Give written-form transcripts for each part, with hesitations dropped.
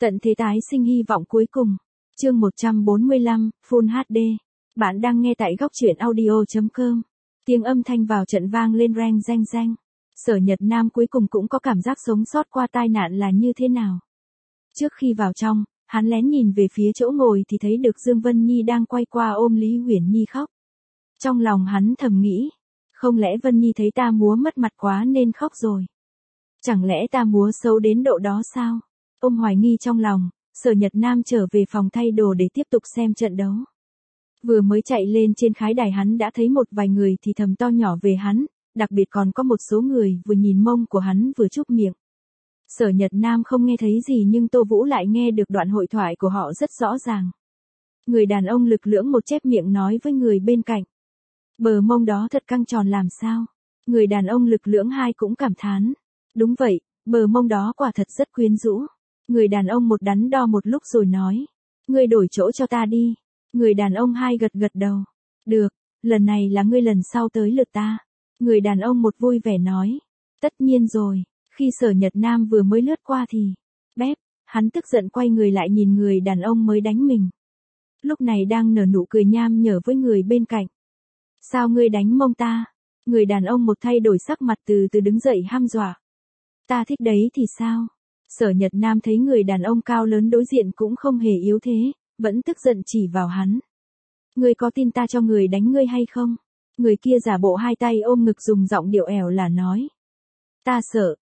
Tận thế tái sinh hy vọng cuối cùng. Chương 145, Full HD. Bạn đang nghe tại góc truyện audio.com. Tiếng âm thanh vào trận vang lên reng reng reng. Sở Nhật Nam cuối cùng cũng có cảm giác sống sót qua tai nạn là như thế nào. Trước khi vào trong, hắn lén nhìn về phía chỗ ngồi thì thấy được Dương Vân Nhi đang quay qua ôm Lý Uyển Nhi khóc. Trong lòng hắn thầm nghĩ, không lẽ Vân Nhi thấy ta múa mất mặt quá nên khóc rồi? Chẳng lẽ ta múa xấu đến độ đó sao? Ông hoài nghi trong lòng, Sở Nhật Nam trở về phòng thay đồ để tiếp tục xem trận đấu. Vừa mới chạy lên trên khái đài hắn đã thấy một vài người thì thầm to nhỏ về hắn, đặc biệt còn có một số người vừa nhìn mông của hắn vừa chúc miệng. Sở Nhật Nam không nghe thấy gì nhưng Tô Vũ lại nghe được đoạn hội thoại của họ rất rõ ràng. Người đàn ông lực lưỡng một chép miệng nói với người bên cạnh. Bờ mông đó thật căng tròn làm sao? Người đàn ông lực lưỡng hai cũng cảm thán. Đúng vậy, bờ mông đó quả thật rất quyến rũ. Người đàn ông một đắn đo một lúc rồi nói. Ngươi đổi chỗ cho ta đi. Người đàn ông hai gật gật đầu. Được, lần này là ngươi lần sau tới lượt ta. Người đàn ông một vui vẻ nói. Tất nhiên rồi, khi Sở Nhật Nam vừa mới lướt qua thì. Bép, hắn tức giận quay người lại nhìn người đàn ông mới đánh mình. Lúc này đang nở nụ cười nham nhở với người bên cạnh. Sao ngươi đánh mông ta? Người đàn ông một thay đổi sắc mặt từ từ đứng dậy hăm dọa. Ta thích đấy thì sao? Sở Nhật Nam thấy người đàn ông cao lớn đối diện cũng không hề yếu thế, vẫn tức giận chỉ vào hắn. Ngươi có tin ta cho người đánh ngươi hay không? Người kia giả bộ hai tay ôm ngực dùng giọng điệu ẻo là nói. Ta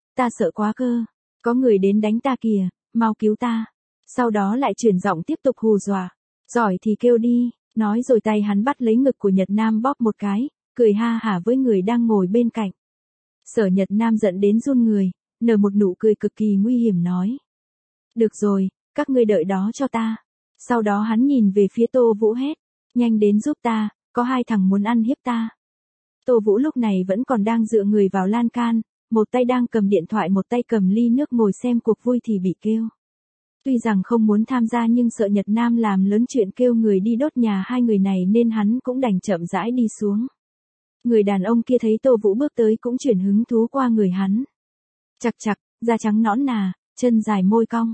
sợ quá cơ. Có người đến đánh ta kìa, mau cứu ta. Sau đó lại chuyển giọng tiếp tục hù dọa. Giỏi thì kêu đi, nói rồi tay hắn bắt lấy ngực của Nhật Nam bóp một cái, cười ha hả với người đang ngồi bên cạnh. Sở Nhật Nam giận đến run người, nở một nụ cười cực kỳ nguy hiểm nói. Được rồi, các ngươi đợi đó cho ta. Sau đó hắn nhìn về phía Tô Vũ hét. Nhanh đến giúp ta, có hai thằng muốn ăn hiếp ta. Tô Vũ lúc này vẫn còn đang dựa người vào lan can, một tay đang cầm điện thoại một tay cầm ly nước ngồi xem cuộc vui thì bị kêu. Tuy rằng không muốn tham gia nhưng sợ Nhật Nam làm lớn chuyện kêu người đi đốt nhà hai người này nên hắn cũng đành chậm rãi đi xuống. Người đàn ông kia thấy Tô Vũ bước tới cũng chuyển hứng thú qua người hắn. Chặt chặt, da trắng nõn nà, chân dài môi cong.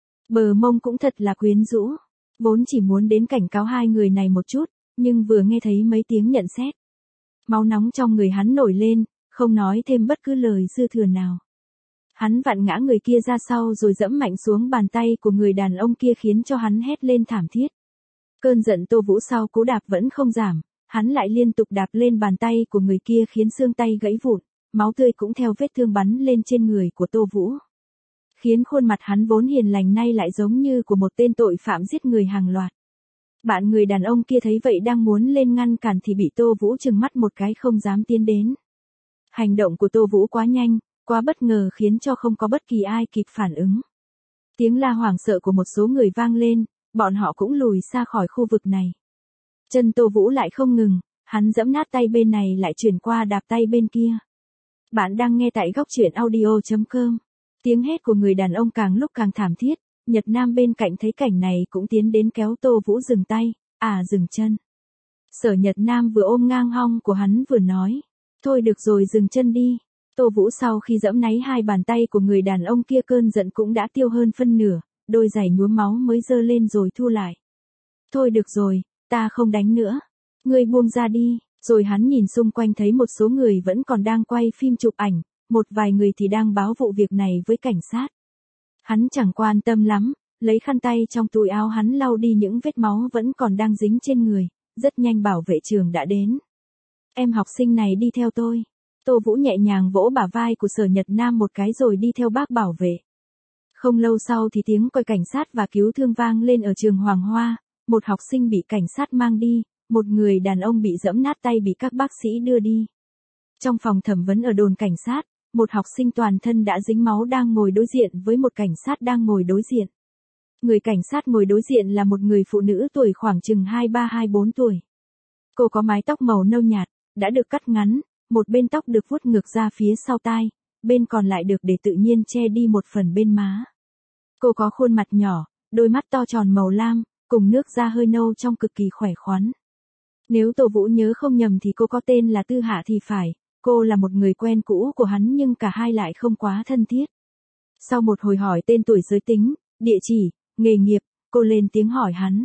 Bờ mông cũng thật là quyến rũ. Vốn chỉ muốn đến cảnh cáo hai người này một chút, nhưng vừa nghe thấy mấy tiếng nhận xét. Máu nóng trong người hắn nổi lên, không nói thêm bất cứ lời dư thừa nào. Hắn vặn ngã người kia ra sau rồi dẫm mạnh xuống bàn tay của người đàn ông kia khiến cho hắn hét lên thảm thiết. Cơn giận Tô Vũ sau cú đạp vẫn không giảm, hắn lại liên tục đạp lên bàn tay của người kia khiến xương tay gãy vụn, máu tươi cũng theo vết thương bắn lên trên người của Tô Vũ. Khiến khuôn mặt hắn vốn hiền lành nay lại giống như của một tên tội phạm giết người hàng loạt. Bạn người đàn ông kia thấy vậy đang muốn lên ngăn cản thì bị Tô Vũ trừng mắt một cái không dám tiến đến. Hành động của Tô Vũ quá nhanh, quá bất ngờ khiến cho không có bất kỳ ai kịp phản ứng. Tiếng la hoảng sợ của một số người vang lên, bọn họ cũng lùi xa khỏi khu vực này. Chân Tô Vũ lại không ngừng, hắn giẫm nát tay bên này lại chuyển qua đạp tay bên kia. Bạn đang nghe tại góc truyện audio.com. Tiếng hét của người đàn ông càng lúc càng thảm thiết, Nhật Nam bên cạnh thấy cảnh này cũng tiến đến kéo Tô Vũ dừng tay, dừng chân. Sở Nhật Nam vừa ôm ngang hông của hắn vừa nói, thôi được rồi dừng chân đi. Tô Vũ sau khi giẫm náy hai bàn tay của người đàn ông kia cơn giận cũng đã tiêu hơn phân nửa, đôi giày nhuốm máu mới giơ lên rồi thu lại. Thôi được rồi, ta không đánh nữa. Ngươi buông ra đi, rồi hắn nhìn xung quanh thấy một số người vẫn còn đang quay phim chụp ảnh, một vài người thì đang báo vụ việc này với cảnh sát. Hắn chẳng quan tâm lắm, lấy khăn tay trong túi áo hắn lau đi những vết máu vẫn còn đang dính trên người, rất nhanh bảo vệ trường đã đến. Em học sinh này đi theo tôi. Tô Vũ nhẹ nhàng vỗ bả vai của Sở Nhật Nam một cái rồi đi theo bác bảo vệ. Không lâu sau thì tiếng còi cảnh sát và cứu thương vang lên ở trường Hoàng Hoa, một học sinh bị cảnh sát mang đi, một người đàn ông bị giẫm nát tay bị các bác sĩ đưa đi. Trong phòng thẩm vấn ở đồn cảnh sát, một học sinh toàn thân đã dính máu đang ngồi đối diện với một cảnh sát đang ngồi đối diện. Người cảnh sát ngồi đối diện là một người phụ nữ tuổi khoảng chừng 23-24 tuổi. Cô có mái tóc màu nâu nhạt, đã được cắt ngắn, một bên tóc được vuốt ngược ra phía sau tai, bên còn lại được để tự nhiên che đi một phần bên má. Cô có khuôn mặt nhỏ, đôi mắt to tròn màu lam, cùng nước da hơi nâu trông cực kỳ khỏe khoắn. Nếu Tô Vũ nhớ không nhầm thì cô có tên là Tư Hạ thì phải, cô là một người quen cũ của hắn nhưng cả hai lại không quá thân thiết. Sau một hồi hỏi tên tuổi giới tính, địa chỉ, nghề nghiệp, cô lên tiếng hỏi hắn.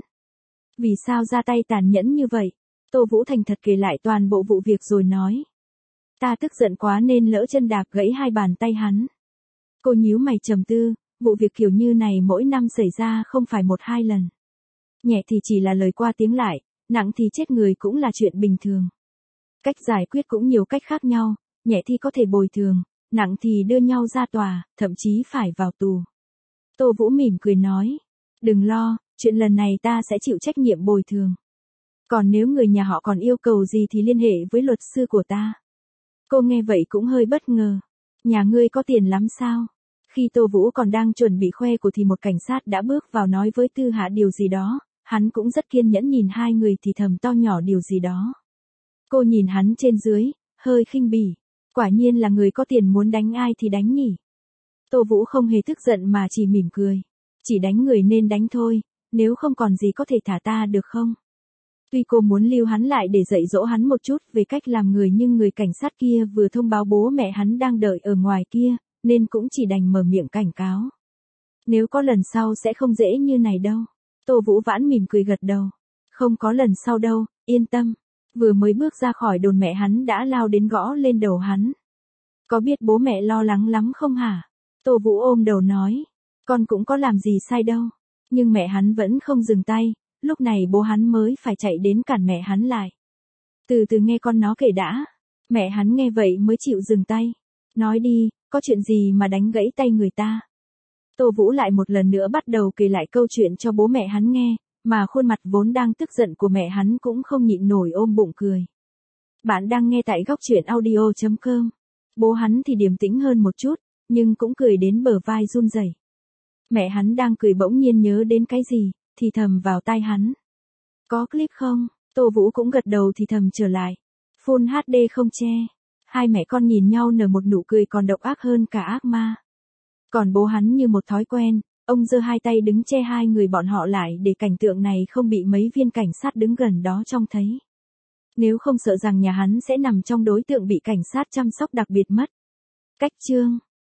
Vì sao ra tay tàn nhẫn như vậy? Tô Vũ thành thật kể lại toàn bộ vụ việc rồi nói. Ta tức giận quá nên lỡ chân đạp gãy hai bàn tay hắn. Cô nhíu mày trầm tư, vụ việc kiểu như này mỗi năm xảy ra không phải một hai lần. Nhẹ thì chỉ là lời qua tiếng lại, nặng thì chết người cũng là chuyện bình thường. Cách giải quyết cũng nhiều cách khác nhau, nhẹ thì có thể bồi thường, nặng thì đưa nhau ra tòa, thậm chí phải vào tù. Tô Vũ mỉm cười nói, đừng lo, chuyện lần này ta sẽ chịu trách nhiệm bồi thường. Còn nếu người nhà họ còn yêu cầu gì thì liên hệ với luật sư của ta. Cô nghe vậy cũng hơi bất ngờ. Nhà ngươi có tiền lắm sao? Khi Tô Vũ còn đang chuẩn bị khoe của thì một cảnh sát đã bước vào nói với Tư Hạ điều gì đó, hắn cũng rất kiên nhẫn nhìn hai người thì thầm to nhỏ điều gì đó. Cô nhìn hắn trên dưới, hơi khinh bỉ. Quả nhiên là người có tiền muốn đánh ai thì đánh nhỉ. Tô Vũ không hề tức giận mà chỉ mỉm cười. Chỉ đánh người nên đánh thôi, nếu không còn gì có thể thả ta được không? Tuy cô muốn lưu hắn lại để dạy dỗ hắn một chút về cách làm người nhưng người cảnh sát kia vừa thông báo bố mẹ hắn đang đợi ở ngoài kia, nên cũng chỉ đành mở miệng cảnh cáo. Nếu có lần sau sẽ không dễ như này đâu. Tô Vũ Vãn mỉm cười gật đầu. Không có lần sau đâu, yên tâm. Vừa mới bước ra khỏi đồn mẹ hắn đã lao đến gõ lên đầu hắn. Có biết bố mẹ lo lắng lắm không hả? Tô Vũ ôm đầu nói. Con cũng có làm gì sai đâu. Nhưng mẹ hắn vẫn không dừng tay. Lúc này bố hắn mới phải chạy đến cản mẹ hắn lại. Từ từ nghe con nó kể đã. Mẹ hắn nghe vậy mới chịu dừng tay. Nói đi, có chuyện gì mà đánh gãy tay người ta? Tô Vũ lại một lần nữa bắt đầu kể lại câu chuyện cho bố mẹ hắn nghe, mà khuôn mặt vốn đang tức giận của mẹ hắn cũng không nhịn nổi ôm bụng cười. Bạn đang nghe tại góc truyện audio.com. Bố hắn thì điềm tĩnh hơn một chút, nhưng cũng cười đến bờ vai run rẩy. Mẹ hắn đang cười bỗng nhiên nhớ đến cái gì, thì thầm vào tai hắn. Có clip không? Tô Vũ cũng gật đầu thì thầm trở lại. Full HD không che. Hai mẹ con nhìn nhau nở một nụ cười còn độc ác hơn cả ác ma. Còn bố hắn như một thói quen, ông giơ hai tay đứng che hai người bọn họ lại để cảnh tượng này không bị mấy viên cảnh sát đứng gần đó trông thấy. Nếu không sợ rằng nhà hắn sẽ nằm trong đối tượng bị cảnh sát chăm sóc đặc biệt mất. Cách chương